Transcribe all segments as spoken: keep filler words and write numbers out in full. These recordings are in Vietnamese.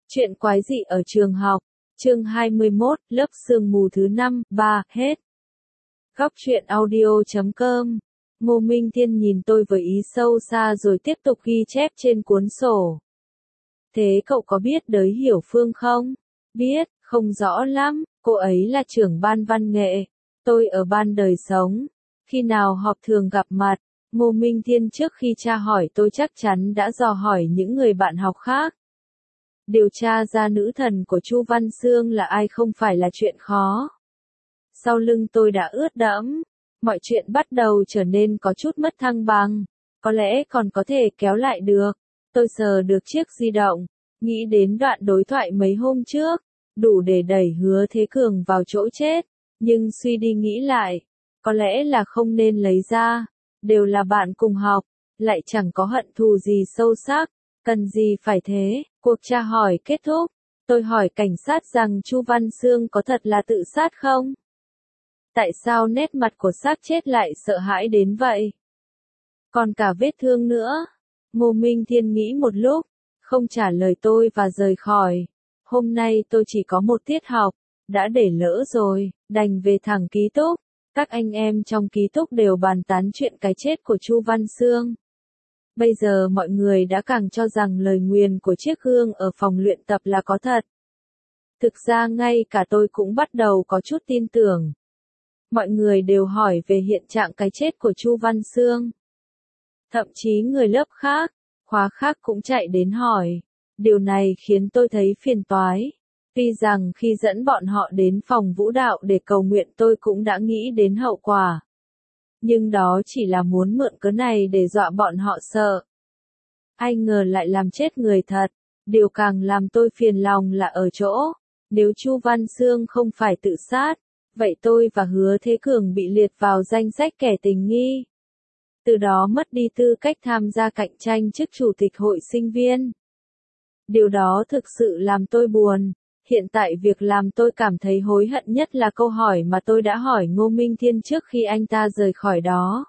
Chuyện quái dị ở trường học, chương hai mươi mốt, lớp sương mù thứ năm, ba, hết. Góc truyện audio chấm com. Ngô Minh Thiên nhìn tôi với ý sâu xa rồi tiếp tục ghi chép trên cuốn sổ. Thế cậu có biết Đới Hiểu Phương không? Biết, không rõ lắm, cô ấy là trưởng ban văn nghệ. Tôi ở ban đời sống. Khi nào họp thường gặp mặt, Ngô Minh Thiên trước khi tra hỏi tôi chắc chắn đã dò hỏi những người bạn học khác. Điều tra ra nữ thần của Chu Văn Xương là ai không phải là chuyện khó. Sau lưng tôi đã ướt đẫm, mọi chuyện bắt đầu trở nên có chút mất thăng bằng, có lẽ còn có thể kéo lại được. Tôi sờ được chiếc di động, nghĩ đến đoạn đối thoại mấy hôm trước, đủ để đẩy Hứa Thế Cường vào chỗ chết, nhưng suy đi nghĩ lại, có lẽ là không nên lấy ra, đều là bạn cùng học, lại chẳng có hận thù gì sâu sắc, cần gì phải thế. Cuộc tra hỏi kết thúc, tôi hỏi cảnh sát rằng Chu Văn Xương có thật là tự sát không? Tại sao nét mặt của xác chết lại sợ hãi đến vậy? Còn cả vết thương nữa. Ngô Minh Thiên nghĩ một lúc, không trả lời tôi và rời khỏi. Hôm nay tôi chỉ có một tiết học, đã để lỡ rồi, đành về thẳng ký túc. Các anh em trong ký túc đều bàn tán chuyện cái chết của Chu Văn Xương. Bây giờ mọi người đã càng cho rằng lời nguyền của chiếc gương ở phòng luyện tập là có thật. Thực ra ngay cả tôi cũng bắt đầu có chút tin tưởng. Mọi người đều hỏi về hiện trạng cái chết của Chu Văn Xương. Thậm chí người lớp khác, khóa khác cũng chạy đến hỏi. Điều này khiến tôi thấy phiền toái. Tuy rằng khi dẫn bọn họ đến phòng vũ đạo để cầu nguyện tôi cũng đã nghĩ đến hậu quả. Nhưng đó chỉ là muốn mượn cớ này để dọa bọn họ sợ. Ai ngờ lại làm chết người thật. Điều càng làm tôi phiền lòng là ở chỗ, nếu Chu Văn Xương không phải tự sát, vậy tôi và Hứa Thế Cường bị liệt vào danh sách kẻ tình nghi. Từ đó mất đi tư cách tham gia cạnh tranh chức chủ tịch hội sinh viên. Điều đó thực sự làm tôi buồn. Hiện tại việc làm tôi cảm thấy hối hận nhất là câu hỏi mà tôi đã hỏi Ngô Minh Thiên trước khi anh ta rời khỏi đó.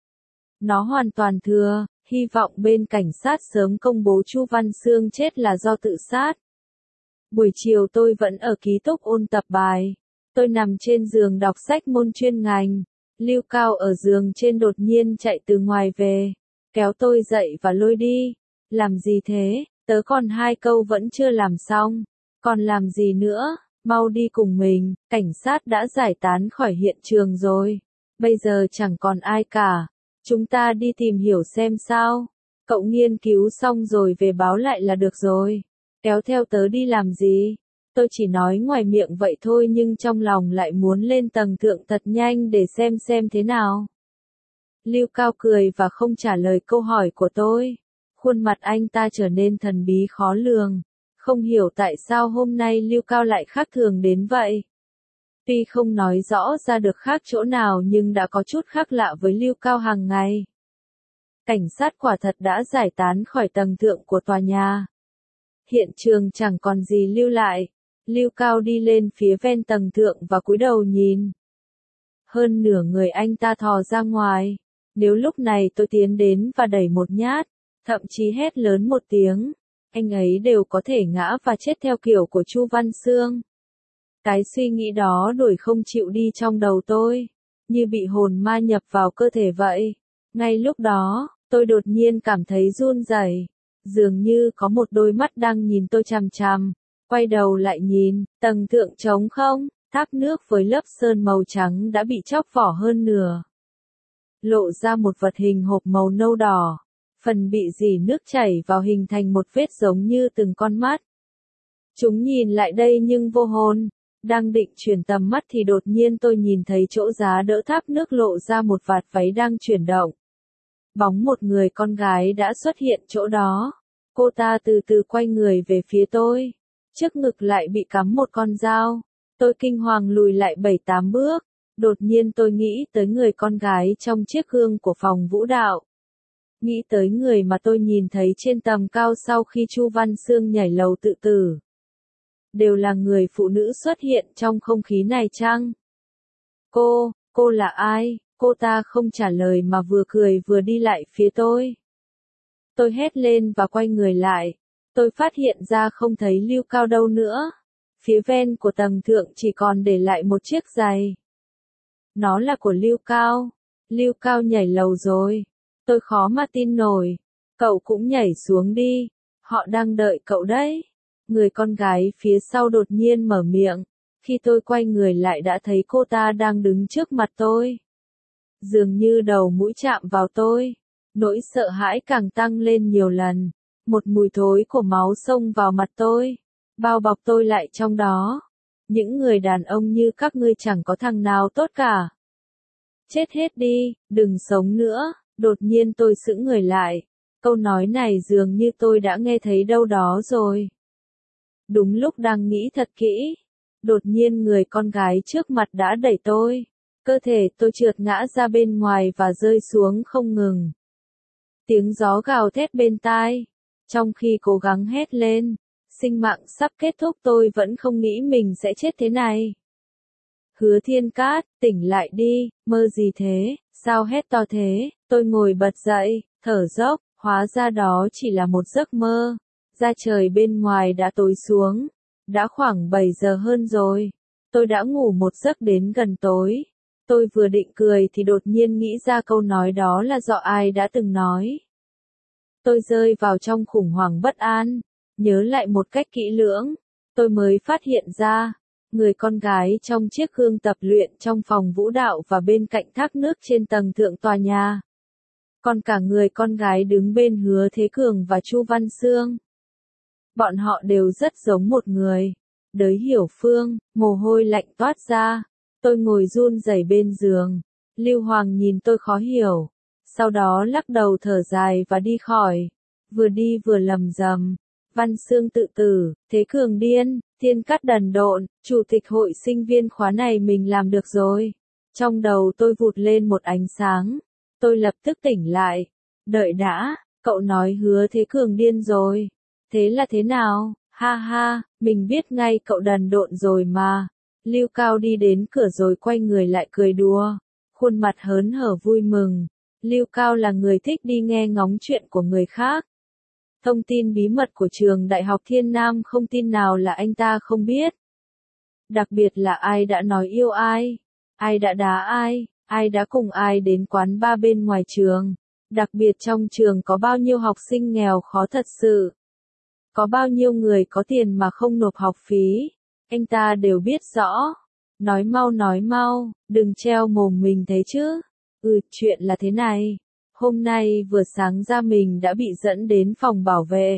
Nó hoàn toàn thừa, hy vọng bên cảnh sát sớm công bố Chu Văn Xương chết là do tự sát. Buổi chiều tôi vẫn ở ký túc ôn tập bài. Tôi nằm trên giường đọc sách môn chuyên ngành. Lưu Cao ở giường trên đột nhiên chạy từ ngoài về, kéo tôi dậy và lôi đi. Làm gì thế? Tớ còn hai câu vẫn chưa làm xong. Còn làm gì nữa, mau đi cùng mình, cảnh sát đã giải tán khỏi hiện trường rồi. Bây giờ chẳng còn ai cả, chúng ta đi tìm hiểu xem sao. Cậu nghiên cứu xong rồi về báo lại là được rồi. Kéo theo tớ đi làm gì? Tôi chỉ nói ngoài miệng vậy thôi nhưng trong lòng lại muốn lên tầng thượng thật nhanh để xem xem thế nào. Lưu Cao cười và không trả lời câu hỏi của tôi. Khuôn mặt anh ta trở nên thần bí khó lường. Không hiểu tại sao hôm nay Lưu Cao lại khác thường đến vậy. Tuy không nói rõ ra được khác chỗ nào nhưng đã có chút khác lạ với Lưu Cao hàng ngày. Cảnh sát quả thật đã giải tán khỏi tầng thượng của tòa nhà. Hiện trường chẳng còn gì lưu lại. Lưu Cao đi lên phía ven tầng thượng và cúi đầu nhìn. Hơn nửa người anh ta thò ra ngoài. Nếu lúc này tôi tiến đến và đẩy một nhát, thậm chí hét lớn một tiếng, anh ấy đều có thể ngã và chết theo kiểu của Chu Văn Xương. Cái suy nghĩ đó đuổi không chịu đi trong đầu tôi, như bị hồn ma nhập vào cơ thể vậy. Ngay lúc đó, tôi đột nhiên cảm thấy run rẩy, dường như có một đôi mắt đang nhìn tôi chằm chằm. Quay đầu lại nhìn, tầng thượng trống không, thác nước với lớp sơn màu trắng đã bị chóc vỏ hơn nửa. Lộ ra một vật hình hộp màu nâu đỏ. Phần bị dỉ nước chảy vào hình thành một vết giống như từng con mắt. Chúng nhìn lại đây nhưng vô hồn. Đang định chuyển tầm mắt thì đột nhiên tôi nhìn thấy chỗ giá đỡ thác nước lộ ra một vạt váy đang chuyển động. Bóng một người con gái đã xuất hiện chỗ đó. Cô ta từ từ quay người về phía tôi. Trước ngực lại bị cắm một con dao. Tôi kinh hoàng lùi lại bảy tám bước. Đột nhiên tôi nghĩ tới người con gái trong chiếc gương của phòng vũ đạo. Nghĩ tới người mà tôi nhìn thấy trên tầm cao sau khi Chu Văn Xương nhảy lầu tự tử. Đều là người phụ nữ xuất hiện trong không khí này chăng? Cô, cô là ai? Cô ta không trả lời mà vừa cười vừa đi lại phía tôi. Tôi hét lên và quay người lại. Tôi phát hiện ra không thấy Lưu Cao đâu nữa. Phía ven của tầng thượng chỉ còn để lại một chiếc giày. Nó là của Lưu Cao. Lưu Cao nhảy lầu rồi. Tôi khó mà tin nổi. Cậu cũng nhảy xuống đi. Họ đang đợi cậu đấy. Người con gái phía sau đột nhiên mở miệng. Khi tôi quay người lại đã thấy cô ta đang đứng trước mặt tôi. Dường như đầu mũi chạm vào tôi. Nỗi sợ hãi càng tăng lên nhiều lần. Một mùi thối của máu xông vào mặt tôi. Bao bọc tôi lại trong đó. Những người đàn ông như các ngươi chẳng có thằng nào tốt cả. Chết hết đi, đừng sống nữa. Đột nhiên tôi sững người lại. Câu nói này dường như tôi đã nghe thấy đâu đó rồi. Đúng lúc đang nghĩ thật kỹ. Đột nhiên người con gái trước mặt đã đẩy tôi. Cơ thể tôi trượt ngã ra bên ngoài và rơi xuống không ngừng. Tiếng gió gào thét bên tai. Trong khi cố gắng hét lên. Sinh mạng sắp kết thúc tôi vẫn không nghĩ mình sẽ chết thế này. Hứa Thiên Cát, tỉnh lại đi, mơ gì thế, sao hét to thế, tôi ngồi bật dậy, thở dốc, hóa ra đó chỉ là một giấc mơ. Ra trời bên ngoài đã tối xuống, đã khoảng bảy giờ hơn rồi, tôi đã ngủ một giấc đến gần tối. Tôi vừa định cười thì đột nhiên nghĩ ra câu nói đó là do ai đã từng nói. Tôi rơi vào trong khủng hoảng bất an, nhớ lại một cách kỹ lưỡng, tôi mới phát hiện ra. Người con gái trong chiếc gương tập luyện trong phòng vũ đạo và bên cạnh thác nước trên tầng thượng tòa nhà. Còn cả người con gái đứng bên Hứa Thế Cường và Chu Văn Xương. Bọn họ đều rất giống một người. Đới Hiểu Phương, mồ hôi lạnh toát ra. Tôi ngồi run rẩy bên giường. Lưu Hoàng nhìn tôi khó hiểu. Sau đó lắc đầu thở dài và đi khỏi. Vừa đi vừa lầm rầm. Văn Xương tự tử, Thế Cường điên, Thiên Cát đần độn, chủ tịch hội sinh viên khóa này mình làm được rồi. Trong đầu tôi vụt lên một ánh sáng. Tôi lập tức tỉnh lại. Đợi đã, cậu nói Hứa Thế Cường điên rồi. Thế là thế nào? Ha ha, mình biết ngay cậu đần độn rồi mà. Lưu Cao đi đến cửa rồi quay người lại cười đùa. Khuôn mặt hớn hở vui mừng. Lưu Cao là người thích đi nghe ngóng chuyện của người khác. Thông tin bí mật của trường Đại học Thiên Nam không tin nào là anh ta không biết. Đặc biệt là ai đã nói yêu ai, ai đã đá ai, ai đã cùng ai đến quán bar bên ngoài trường. Đặc biệt trong trường có bao nhiêu học sinh nghèo khó thật sự. Có bao nhiêu người có tiền mà không nộp học phí. Anh ta đều biết rõ. Nói mau nói mau, đừng treo mồm mình thấy chứ. Ừ, chuyện là thế này. Hôm nay vừa sáng ra mình đã bị dẫn đến phòng bảo vệ.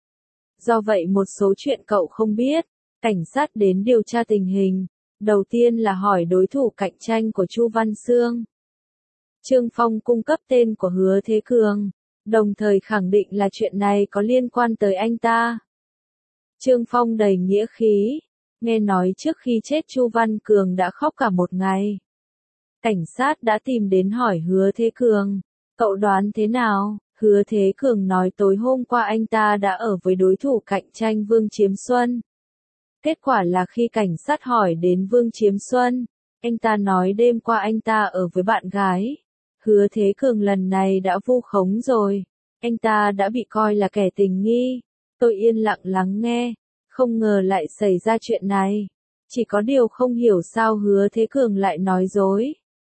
Do vậy một số chuyện cậu không biết. Cảnh sát đến điều tra tình hình. Đầu tiên là hỏi đối thủ cạnh tranh của Chu Văn Xương. Trương Phong cung cấp tên của Hứa Thế Cường. Đồng thời khẳng định là chuyện này có liên quan tới anh ta. Trương Phong đầy nghĩa khí. Nghe nói trước khi chết Chu Văn Cường đã khóc cả một ngày. Cảnh sát đã tìm đến hỏi Hứa Thế Cường. Cậu đoán thế nào? Hứa Thế Cường nói tối hôm qua anh ta đã ở với đối thủ cạnh tranh Vương Chiếm Xuân. Kết quả là khi cảnh sát hỏi đến Vương Chiếm Xuân, anh ta nói đêm qua anh ta ở với bạn gái. Hứa Thế Cường lần này đã vu khống rồi. Anh ta đã bị coi là kẻ tình nghi. Tôi yên lặng lắng nghe. Không ngờ lại xảy ra chuyện này. Chỉ có điều không hiểu sao Hứa Thế Cường lại nói dối.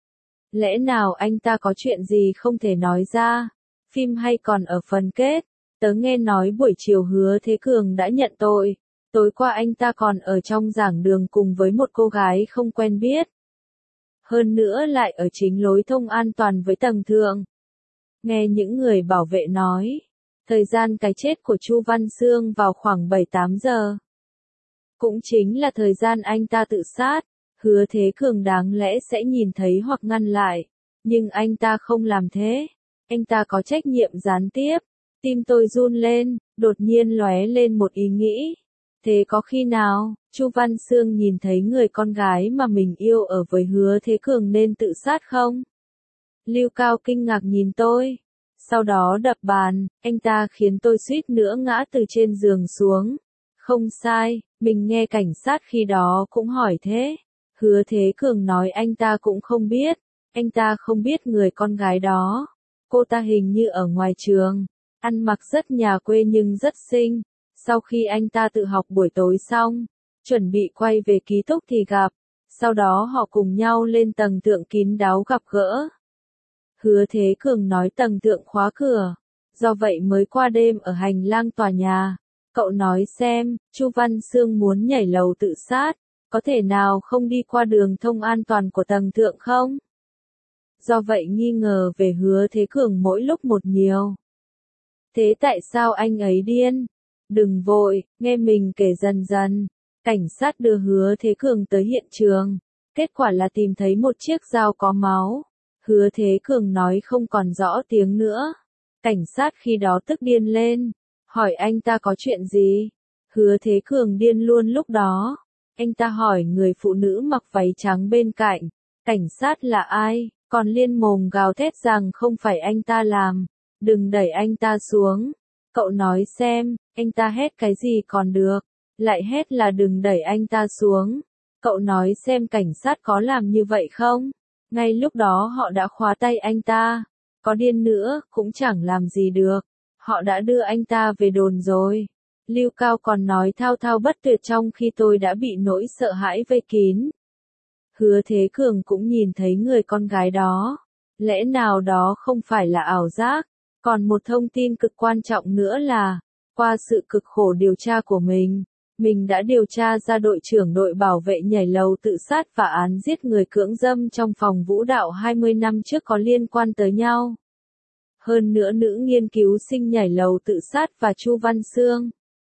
Lẽ nào anh ta có chuyện gì không thể nói ra? Phim hay còn ở phần kết. Tớ nghe nói buổi chiều Hứa Thế Cường đã nhận tội. Tối qua anh ta còn ở trong giảng đường cùng với một cô gái không quen biết. Hơn nữa lại ở chính lối thông an toàn với tầng thượng. Nghe những người bảo vệ nói. Thời gian cái chết của Chu Văn Xương vào khoảng bảy tám giờ. Cũng chính là thời gian anh ta tự sát. Hứa Thế Cường đáng lẽ sẽ nhìn thấy hoặc ngăn lại. Nhưng anh ta không làm thế. Anh ta có trách nhiệm gián tiếp. Tim tôi run lên, đột nhiên lóe lên một ý nghĩ. Thế có khi nào, Chu Văn Xương nhìn thấy người con gái mà mình yêu ở với Hứa Thế Cường nên tự sát không? Lưu Cao kinh ngạc nhìn tôi. Sau đó đập bàn, anh ta khiến tôi suýt nữa ngã từ trên giường xuống. Không sai, mình nghe cảnh sát khi đó cũng hỏi thế. Hứa Thế Cường nói anh ta cũng không biết. Anh ta không biết người con gái đó. Cô ta hình như ở ngoài trường. Ăn mặc rất nhà quê nhưng rất xinh. Sau khi anh ta tự học buổi tối xong, chuẩn bị quay về ký túc thì gặp, sau đó họ cùng nhau lên tầng thượng kín đáo gặp gỡ. Hứa Thế Cường nói tầng thượng khóa cửa, do vậy mới qua đêm ở hành lang tòa nhà. Cậu nói xem, Chu Văn Sương muốn nhảy lầu tự sát, có thể nào không đi qua đường thông an toàn của tầng thượng không? Do vậy nghi ngờ về Hứa Thế Cường mỗi lúc một nhiều. Thế tại sao anh ấy điên? Đừng vội, nghe mình kể dần dần. Cảnh sát đưa Hứa Thế Cường tới hiện trường. Kết quả là tìm thấy một chiếc dao có máu. Hứa Thế Cường nói không còn rõ tiếng nữa. Cảnh sát khi đó tức điên lên. Hỏi anh ta có chuyện gì? Hứa Thế Cường điên luôn lúc đó. Anh ta hỏi người phụ nữ mặc váy trắng bên cạnh. Cảnh sát là ai? Còn liên mồm gào thét rằng không phải anh ta làm. Đừng đẩy anh ta xuống. Cậu nói xem, anh ta hét cái gì còn được. Lại hét là đừng đẩy anh ta xuống. Cậu nói xem cảnh sát có làm như vậy không? Ngay lúc đó họ đã khóa tay anh ta. Có điên nữa, cũng chẳng làm gì được. Họ đã đưa anh ta về đồn rồi. Lưu Cao còn nói thao thao bất tuyệt trong khi tôi đã bị nỗi sợ hãi vây kín. Hứa Thế Cường cũng nhìn thấy người con gái đó. Lẽ nào đó không phải là ảo giác? Còn một thông tin cực quan trọng nữa là, qua sự cực khổ điều tra của mình, mình đã điều tra ra đội trưởng đội bảo vệ nhảy lầu tự sát và án giết người cưỡng dâm trong phòng vũ đạo hai mươi năm trước có liên quan tới nhau. Hơn nữa nữ nghiên cứu sinh nhảy lầu tự sát và Chu Văn Sương,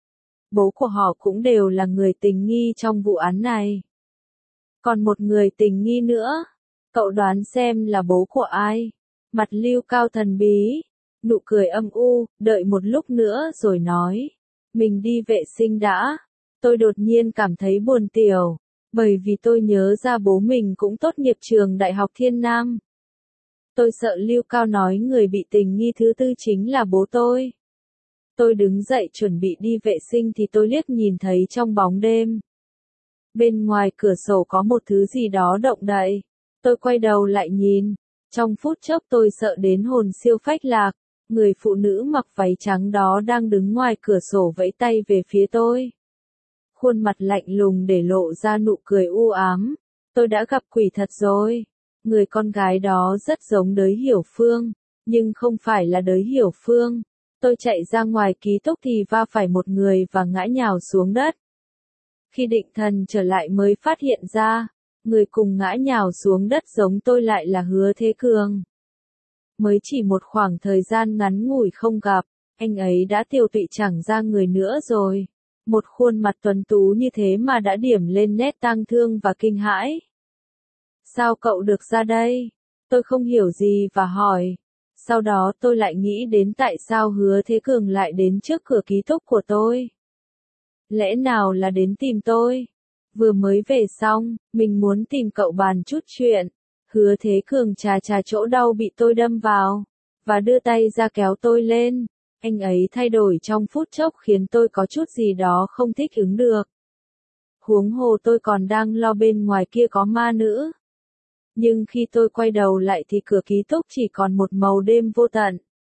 bố của họ cũng đều là người tình nghi trong vụ án này. Còn một người tình nghi nữa, cậu đoán xem là bố của ai? Mặt Lưu Cao thần bí, nụ cười âm u, đợi một lúc nữa rồi nói. Mình đi vệ sinh đã. Tôi đột nhiên cảm thấy buồn tiểu, bởi vì tôi nhớ ra bố mình cũng tốt nghiệp trường Đại học Thiên Nam. Tôi sợ Lưu Cao nói người bị tình nghi thứ tư chính là bố tôi. Tôi đứng dậy chuẩn bị đi vệ sinh thì tôi liếc nhìn thấy trong bóng đêm. Bên ngoài cửa sổ có một thứ gì đó động đậy. Tôi quay đầu lại nhìn. Trong phút chốc tôi sợ đến hồn siêu phách lạc. Người phụ nữ mặc váy trắng đó đang đứng ngoài cửa sổ vẫy tay về phía tôi. Khuôn mặt lạnh lùng để lộ ra nụ cười u ám. Tôi đã gặp quỷ thật rồi. Người con gái đó rất giống Đới Hiểu Phương, nhưng không phải là Đới Hiểu Phương. Tôi chạy ra ngoài ký túc thì va phải một người và ngã nhào xuống đất. Khi định thần trở lại mới phát hiện ra, người cùng ngã nhào xuống đất giống tôi lại là Hứa Thế Cường. Mới chỉ một khoảng thời gian ngắn ngủi không gặp, anh ấy đã tiêu tụy chẳng ra người nữa rồi. Một khuôn mặt tuấn tú như thế mà đã điểm lên nét tang thương và kinh hãi. Sao cậu được ra đây? Tôi không hiểu gì và hỏi. Sau đó tôi lại nghĩ đến tại sao Hứa Thế Cường lại đến trước cửa ký túc của tôi. Lẽ nào là đến tìm tôi? Vừa mới về xong, mình muốn tìm cậu bàn chút chuyện. Hứa Thế Cường chà chà chỗ đau bị tôi đâm vào, và đưa tay ra kéo tôi lên. Anh ấy thay đổi trong phút chốc khiến tôi có chút gì đó không thích ứng được. Huống hồ tôi còn đang lo bên ngoài kia có ma nữ. Nhưng khi tôi quay đầu lại thì cửa ký túc chỉ còn một màu đêm vô tận.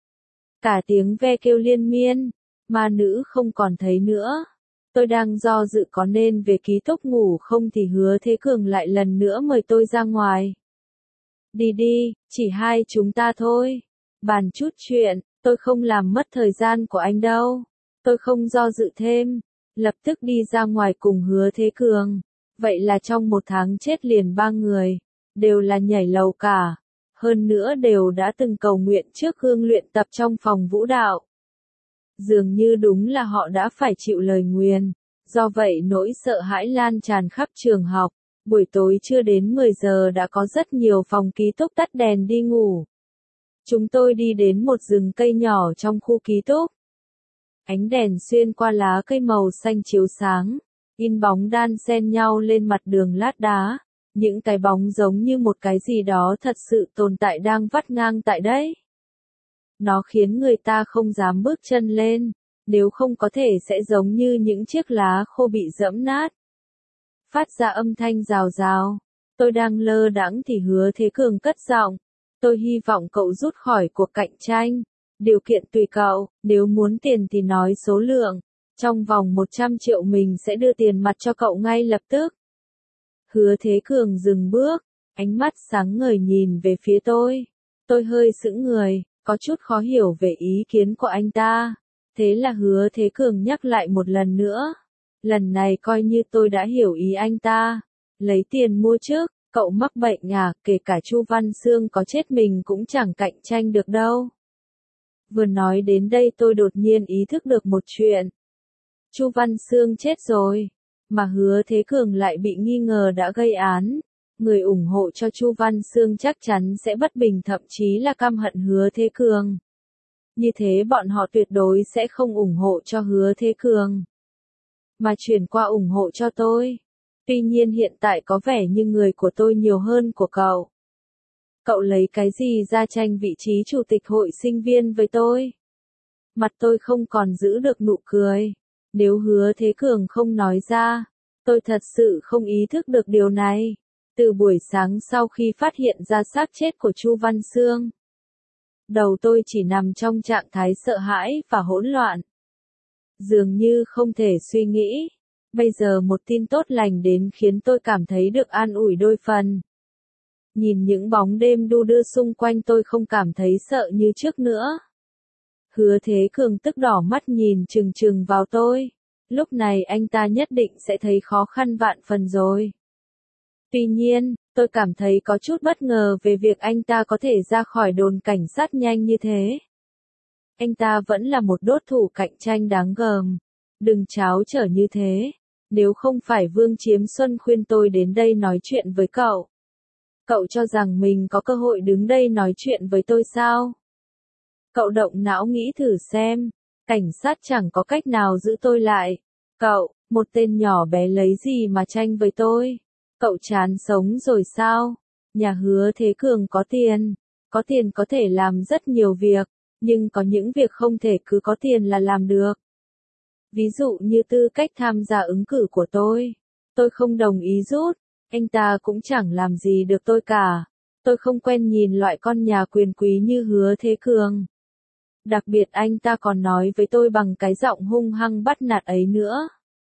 Cả tiếng ve kêu liên miên, ma nữ không còn thấy nữa. Tôi đang do dự có nên về ký túc ngủ không thì Hứa Thế Cường lại lần nữa mời tôi ra ngoài. Đi đi, chỉ hai chúng ta thôi. Bàn chút chuyện, tôi không làm mất thời gian của anh đâu. Tôi không do dự thêm, lập tức đi ra ngoài cùng Hứa Thế Cường. Vậy là trong một tháng chết liền ba người, đều là nhảy lầu cả. Hơn nữa đều đã từng cầu nguyện trước gương luyện tập trong phòng vũ đạo. Dường như đúng là họ đã phải chịu lời nguyền. Do vậy nỗi sợ hãi lan tràn khắp trường học. Buổi tối chưa đến mười giờ đã có rất nhiều phòng ký túc tắt đèn đi ngủ. Chúng tôi đi đến một rừng cây nhỏ trong khu ký túc. Ánh đèn xuyên qua lá cây màu xanh chiếu sáng, in bóng đan xen nhau lên mặt đường lát đá. Những cái bóng giống như một cái gì đó thật sự tồn tại đang vắt ngang tại đấy. Nó khiến người ta không dám bước chân lên, nếu không có thể sẽ giống như những chiếc lá khô bị giẫm nát. Phát ra âm thanh rào rào. Tôi đang lơ đãng thì Hứa Thế Cường cất giọng. Tôi hy vọng cậu rút khỏi cuộc cạnh tranh. Điều kiện tùy cậu, nếu muốn tiền thì nói số lượng. Trong vòng một trăm triệu mình sẽ đưa tiền mặt cho cậu ngay lập tức. Hứa Thế Cường dừng bước, ánh mắt sáng ngời nhìn về phía tôi. Tôi hơi sững người, có chút khó hiểu về ý kiến của anh ta. Thế là Hứa Thế Cường nhắc lại một lần nữa. Lần này coi như tôi đã hiểu ý anh ta. Lấy tiền mua trước, cậu mắc bệnh à, kể cả Chu Văn Xương có chết mình cũng chẳng cạnh tranh được đâu. Vừa nói đến đây tôi đột nhiên ý thức được một chuyện. Chu Văn Xương chết rồi, mà Hứa Thế Cường lại bị nghi ngờ đã gây án. Người ủng hộ cho Chu Văn Xương chắc chắn sẽ bất bình, thậm chí là căm hận Hứa Thế Cường. Như thế bọn họ tuyệt đối sẽ không ủng hộ cho Hứa Thế Cường, mà chuyển qua ủng hộ cho tôi. Tuy nhiên hiện tại có vẻ như người của tôi nhiều hơn của cậu. Cậu lấy cái gì ra tranh vị trí chủ tịch hội sinh viên với tôi? Mặt tôi không còn giữ được nụ cười. Nếu Hứa Thế Cường không nói ra, tôi thật sự không ý thức được điều này. Từ buổi sáng sau khi phát hiện ra xác chết của Chu Văn Xương, đầu tôi chỉ nằm trong trạng thái sợ hãi và hỗn loạn. Dường như không thể suy nghĩ. Bây giờ một tin tốt lành đến khiến tôi cảm thấy được an ủi đôi phần. Nhìn những bóng đêm đu đưa xung quanh tôi không cảm thấy sợ như trước nữa. Hứa Thế Cường tức đỏ mắt nhìn chừng chừng vào tôi. Lúc này anh ta nhất định sẽ thấy khó khăn vạn phần rồi. Tuy nhiên, tôi cảm thấy có chút bất ngờ về việc anh ta có thể ra khỏi đồn cảnh sát nhanh như thế. Anh ta vẫn là một đối thủ cạnh tranh đáng gờm. Đừng tráo trở như thế. Nếu không phải Vương Chiếm Xuân khuyên tôi đến đây nói chuyện với cậu. Cậu cho rằng mình có cơ hội đứng đây nói chuyện với tôi sao? Cậu động não nghĩ thử xem. Cảnh sát chẳng có cách nào giữ tôi lại. Cậu, một tên nhỏ bé lấy gì mà tranh với tôi? Cậu chán sống rồi sao? Nhà Hứa Thế Cường có tiền. Có tiền có thể làm rất nhiều việc. Nhưng có những việc không thể cứ có tiền là làm được. Ví dụ như tư cách tham gia ứng cử của tôi. Tôi không đồng ý rút. Anh ta cũng chẳng làm gì được tôi cả. Tôi không quen nhìn loại con nhà quyền quý như Hứa Thế Cường. Đặc biệt anh ta còn nói với tôi bằng cái giọng hung hăng bắt nạt ấy nữa.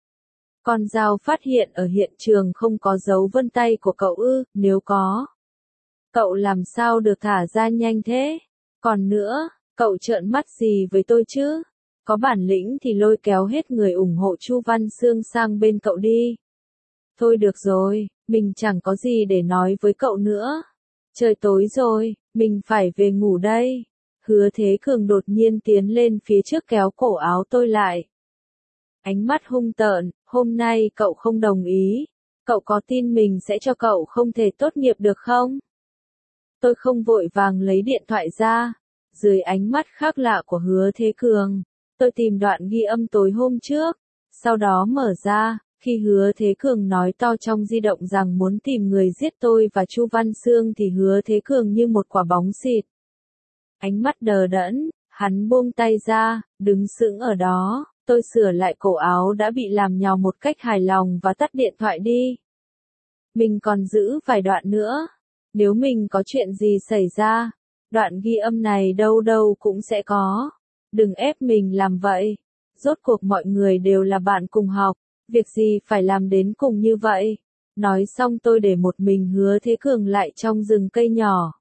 Con dao phát hiện ở hiện trường không có dấu vân tay của cậu ư? Nếu có, cậu làm sao được thả ra nhanh thế? Còn nữa, cậu trợn mắt gì với tôi chứ? Có bản lĩnh thì lôi kéo hết người ủng hộ Chu Văn Xương sang bên cậu đi. Thôi được rồi, mình chẳng có gì để nói với cậu nữa. Trời tối rồi, mình phải về ngủ đây. Hứa Thế Cường đột nhiên tiến lên phía trước kéo cổ áo tôi lại. Ánh mắt hung tợn, hôm nay cậu không đồng ý. Cậu có tin mình sẽ cho cậu không thể tốt nghiệp được không? Tôi không vội vàng lấy điện thoại ra. Dưới ánh mắt khác lạ của Hứa Thế Cường, tôi tìm đoạn ghi âm tối hôm trước. Sau đó mở ra, khi Hứa Thế Cường nói to trong di động rằng muốn tìm người giết tôi và Chu Văn Xương thì Hứa Thế Cường như một quả bóng xịt. Ánh mắt đờ đẫn, hắn buông tay ra, đứng sững ở đó. Tôi sửa lại cổ áo đã bị làm nhàu một cách hài lòng và tắt điện thoại đi. Mình còn giữ vài đoạn nữa. Nếu mình có chuyện gì xảy ra, đoạn ghi âm này đâu đâu cũng sẽ có. Đừng ép mình làm vậy. Rốt cuộc mọi người đều là bạn cùng học. Việc gì phải làm đến cùng như vậy? Nói xong tôi để một mình Hứa Thế Cường lại trong rừng cây nhỏ.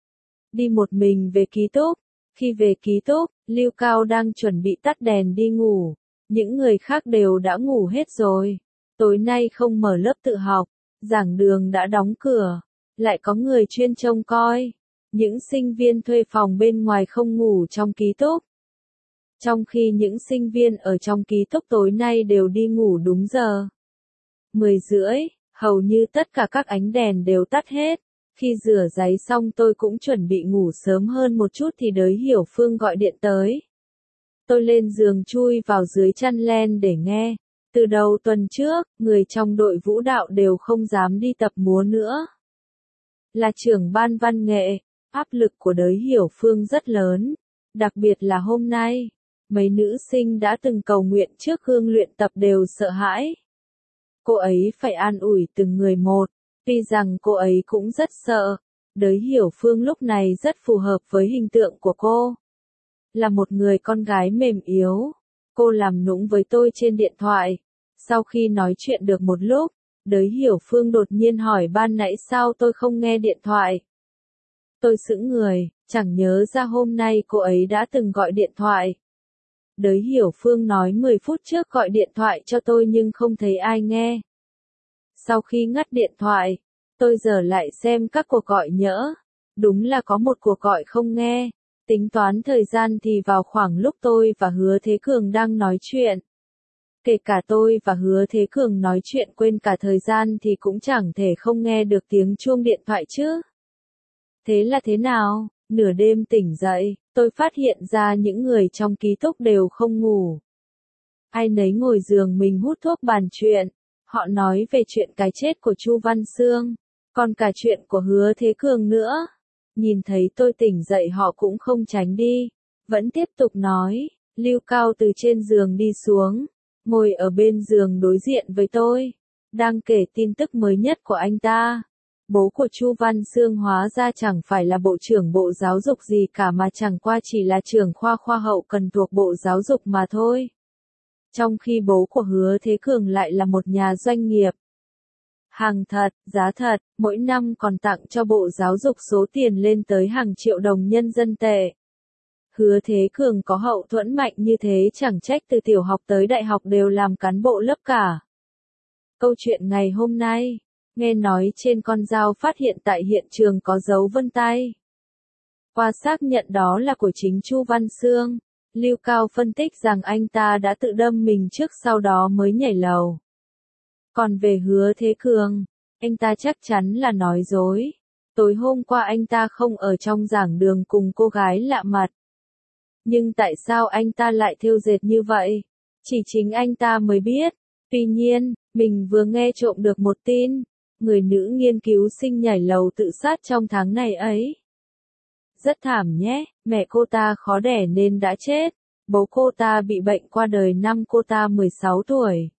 Đi một mình về ký túc. Khi về ký túc, Lưu Cao đang chuẩn bị tắt đèn đi ngủ. Những người khác đều đã ngủ hết rồi. Tối nay không mở lớp tự học. Giảng đường đã đóng cửa. Lại có người chuyên trông coi. Những sinh viên thuê phòng bên ngoài không ngủ trong ký túc. Trong khi những sinh viên ở trong ký túc tối nay đều đi ngủ đúng giờ. Mười rưỡi, hầu như tất cả các ánh đèn đều tắt hết. Khi rửa ráy xong tôi cũng chuẩn bị ngủ sớm hơn một chút thì Đới Hiểu Phương gọi điện tới. Tôi lên giường chui vào dưới chăn len để nghe. Từ đầu tuần trước, người trong đội vũ đạo đều không dám đi tập múa nữa. Là trưởng ban văn nghệ, áp lực của Đới Hiểu Phương rất lớn. Đặc biệt là hôm nay, mấy nữ sinh đã từng cầu nguyện trước gương luyện tập đều sợ hãi. Cô ấy phải an ủi từng người một, tuy rằng cô ấy cũng rất sợ. Đới Hiểu Phương lúc này rất phù hợp với hình tượng của cô. Là một người con gái mềm yếu. Cô làm nũng với tôi trên điện thoại. Sau khi nói chuyện được một lúc, Đới Hiểu Phương đột nhiên hỏi ban nãy sao tôi không nghe điện thoại. Tôi sững người, chẳng nhớ ra hôm nay cô ấy đã từng gọi điện thoại. Đới Hiểu Phương nói mười phút trước gọi điện thoại cho tôi nhưng không thấy ai nghe. Sau khi ngắt điện thoại, tôi giờ lại xem các cuộc gọi nhỡ. Đúng là có một cuộc gọi không nghe. Tính toán thời gian thì vào khoảng lúc tôi và Hứa Thế Cường đang nói chuyện. Kể cả tôi và Hứa Thế Cường nói chuyện quên cả thời gian thì cũng chẳng thể không nghe được tiếng chuông điện thoại chứ. Thế là thế nào? Nửa đêm tỉnh dậy, tôi phát hiện ra những người trong ký túc đều không ngủ. Ai nấy ngồi giường mình hút thuốc bàn chuyện. Họ nói về chuyện cái chết của Chu Văn Xương, còn cả chuyện của Hứa Thế Cường nữa. Nhìn thấy tôi tỉnh dậy họ cũng không tránh đi, vẫn tiếp tục nói. Lưu Cao từ trên giường đi xuống, ngồi ở bên giường đối diện với tôi, đang kể tin tức mới nhất của anh ta. Bố của Chu Văn Xương hóa ra chẳng phải là bộ trưởng bộ giáo dục gì cả mà chẳng qua chỉ là trưởng khoa khoa hậu cần thuộc bộ giáo dục mà thôi. Trong khi bố của Hứa Thế Cường lại là một nhà doanh nghiệp. Hàng thật, giá thật, mỗi năm còn tặng cho bộ giáo dục số tiền lên tới hàng triệu đồng nhân dân tệ. Hứa Thế Cường có hậu thuẫn mạnh như thế chẳng trách từ tiểu học tới đại học đều làm cán bộ lớp cả. Câu chuyện ngày hôm nay, nghe nói trên con dao phát hiện tại hiện trường có dấu vân tay. Qua xác nhận đó là của chính Chu Văn Xương, Lưu Cao phân tích rằng anh ta đã tự đâm mình trước sau đó mới nhảy lầu. Còn về Hứa Thế Cường, anh ta chắc chắn là nói dối. Tối hôm qua anh ta không ở trong giảng đường cùng cô gái lạ mặt. Nhưng tại sao anh ta lại thêu dệt như vậy? Chỉ chính anh ta mới biết. Tuy nhiên, mình vừa nghe trộm được một tin, người nữ nghiên cứu sinh nhảy lầu tự sát trong tháng này ấy. Rất thảm nhé, mẹ cô ta khó đẻ nên đã chết. Bố cô ta bị bệnh qua đời năm cô ta mười sáu tuổi.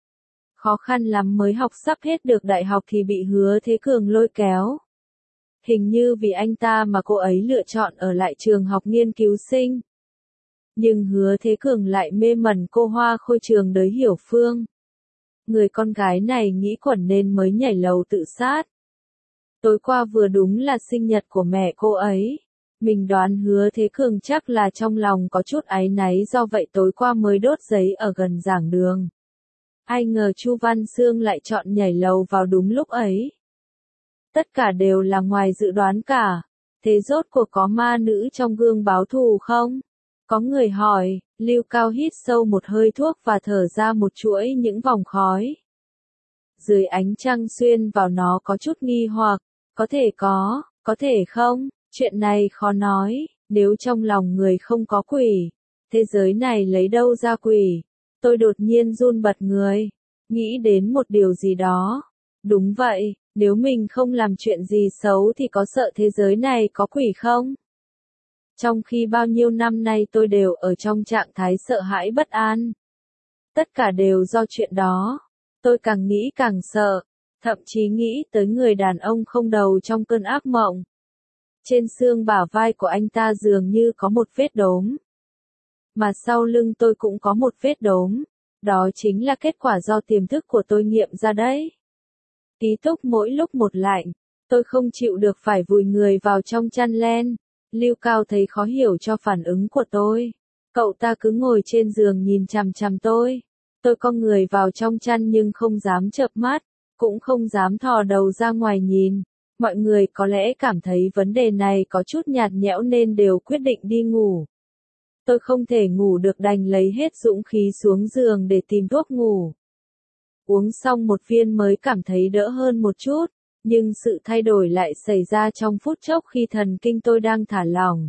Khó khăn lắm mới học sắp hết được đại học thì bị Hứa Thế Cường lôi kéo. Hình như vì anh ta mà cô ấy lựa chọn ở lại trường học nghiên cứu sinh. Nhưng Hứa Thế Cường lại mê mẩn cô hoa khôi trường Đới Hiểu Phương. Người con gái này nghĩ quẩn nên mới nhảy lầu tự sát. Tối qua vừa đúng là sinh nhật của mẹ cô ấy. Mình đoán Hứa Thế Cường chắc là trong lòng có chút áy náy do vậy tối qua mới đốt giấy ở gần giảng đường. Ai ngờ Chu Văn Xương lại chọn nhảy lầu vào đúng lúc ấy. Tất cả đều là ngoài dự đoán cả. Thế rốt cuộc có ma nữ trong gương báo thù không? Có người hỏi. Lưu Cao hít sâu một hơi thuốc và thở ra một chuỗi những vòng khói. Dưới ánh trăng xuyên vào nó có chút nghi hoặc. Có thể có, có thể không? Chuyện này khó nói. Nếu trong lòng người không có quỷ, thế giới này lấy đâu ra quỷ? Tôi đột nhiên run bật người, nghĩ đến một điều gì đó. Đúng vậy, nếu mình không làm chuyện gì xấu thì có sợ thế giới này có quỷ không? Trong khi bao nhiêu năm nay tôi đều ở trong trạng thái sợ hãi bất an. Tất cả đều do chuyện đó. Tôi càng nghĩ càng sợ, thậm chí nghĩ tới người đàn ông không đầu trong cơn ác mộng. Trên xương bả vai của anh ta dường như có một vết đốm. Mà sau lưng tôi cũng có một vết đốm. Đó chính là kết quả do tiềm thức của tôi nghiệm ra đấy. Ký túc mỗi lúc một lạnh. Tôi không chịu được phải vùi người vào trong chăn len. Lưu Cao thấy khó hiểu cho phản ứng của tôi. Cậu ta cứ ngồi trên giường nhìn chằm chằm tôi. Tôi co người vào trong chăn nhưng không dám chợp mắt. Cũng không dám thò đầu ra ngoài nhìn. Mọi người có lẽ cảm thấy vấn đề này có chút nhạt nhẽo nên đều quyết định đi ngủ. Tôi không thể ngủ được đành lấy hết dũng khí xuống giường để tìm thuốc ngủ. Uống xong một viên mới cảm thấy đỡ hơn một chút, nhưng sự thay đổi lại xảy ra trong phút chốc khi thần kinh tôi đang thả lỏng.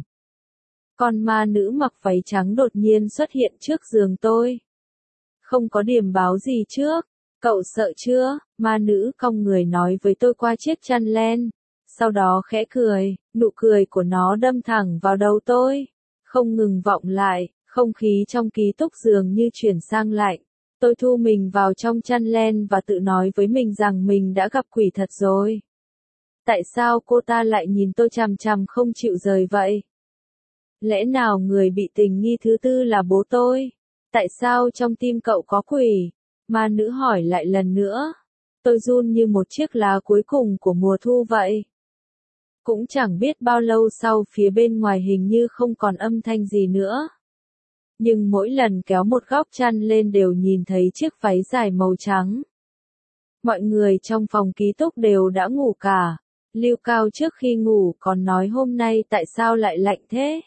Con ma nữ mặc váy trắng đột nhiên xuất hiện trước giường tôi. Không có điểm báo gì trước. Cậu sợ chưa? Ma nữ cong người nói với tôi qua chiếc chăn len. Sau đó khẽ cười, nụ cười của nó đâm thẳng vào đầu tôi. Không ngừng vọng lại, không khí trong ký túc dường như chuyển sang lạnh. Tôi thu mình vào trong chăn len và tự nói với mình rằng mình đã gặp quỷ thật rồi. Tại sao cô ta lại nhìn tôi chằm chằm không chịu rời vậy? Lẽ nào người bị tình nghi thứ tư là bố tôi? Tại sao trong tim cậu có quỷ? Ma nữ hỏi lại lần nữa. Tôi run như một chiếc lá cuối cùng của mùa thu vậy. Cũng chẳng biết bao lâu sau phía bên ngoài hình như không còn âm thanh gì nữa. Nhưng mỗi lần kéo một góc chăn lên đều nhìn thấy chiếc váy dài màu trắng. Mọi người trong phòng ký túc đều đã ngủ cả. Lưu Cao trước khi ngủ còn nói hôm nay tại sao lại lạnh thế.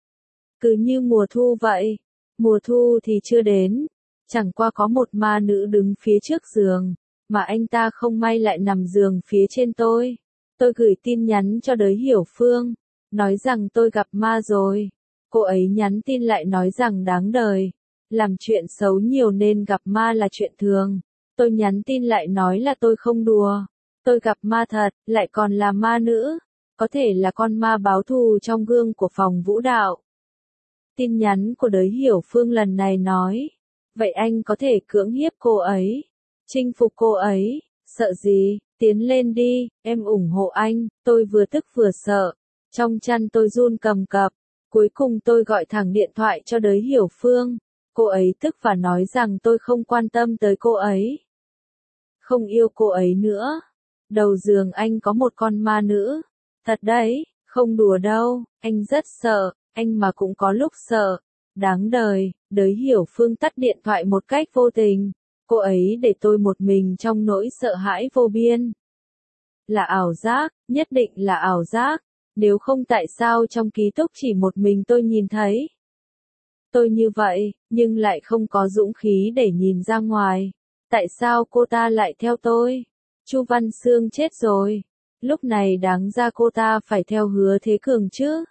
Cứ như mùa thu vậy. Mùa thu thì chưa đến. Chẳng qua có một ma nữ đứng phía trước giường. Mà anh ta không may lại nằm giường phía trên tôi. Tôi gửi tin nhắn cho Đới Hiểu Phương. Nói rằng tôi gặp ma rồi. Cô ấy nhắn tin lại nói rằng đáng đời. Làm chuyện xấu nhiều nên gặp ma là chuyện thường. Tôi nhắn tin lại nói là tôi không đùa. Tôi gặp ma thật, lại còn là ma nữ. Có thể là con ma báo thù trong gương của phòng vũ đạo. Tin nhắn của Đới Hiểu Phương lần này nói. Vậy anh có thể cưỡng hiếp cô ấy. Chinh phục cô ấy. Sợ gì, tiến lên đi, em ủng hộ anh. Tôi vừa tức vừa sợ. Trong chăn tôi run cầm cập. Cuối cùng tôi gọi thẳng điện thoại cho Đới Hiểu Phương. Cô ấy tức và nói rằng tôi không quan tâm tới cô ấy. Không yêu cô ấy nữa. Đầu giường anh có một con ma nữ. Thật đấy, không đùa đâu, anh rất sợ, anh mà cũng có lúc sợ. Đáng đời, Đới Hiểu Phương tắt điện thoại một cách vô tình. Cô ấy để tôi một mình trong nỗi sợ hãi vô biên. Là ảo giác, nhất định là ảo giác. Nếu không tại sao trong ký túc chỉ một mình tôi nhìn thấy. Tôi như vậy, nhưng lại không có dũng khí để nhìn ra ngoài. Tại sao cô ta lại theo tôi? Chu Văn Sương chết rồi. Lúc này đáng ra cô ta phải theo Hứa Thế Cường chứ.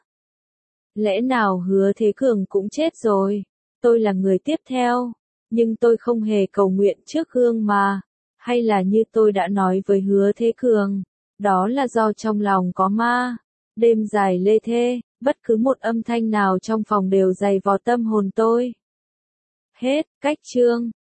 Lẽ nào Hứa Thế Cường cũng chết rồi? Tôi là người tiếp theo. Nhưng tôi không hề cầu nguyện trước gương mà. Hay là như tôi đã nói với Hứa Thế Cường. Đó là do trong lòng có ma. Đêm dài lê thê, bất cứ một âm thanh nào trong phòng đều dày vò tâm hồn tôi. Hết, cách chương.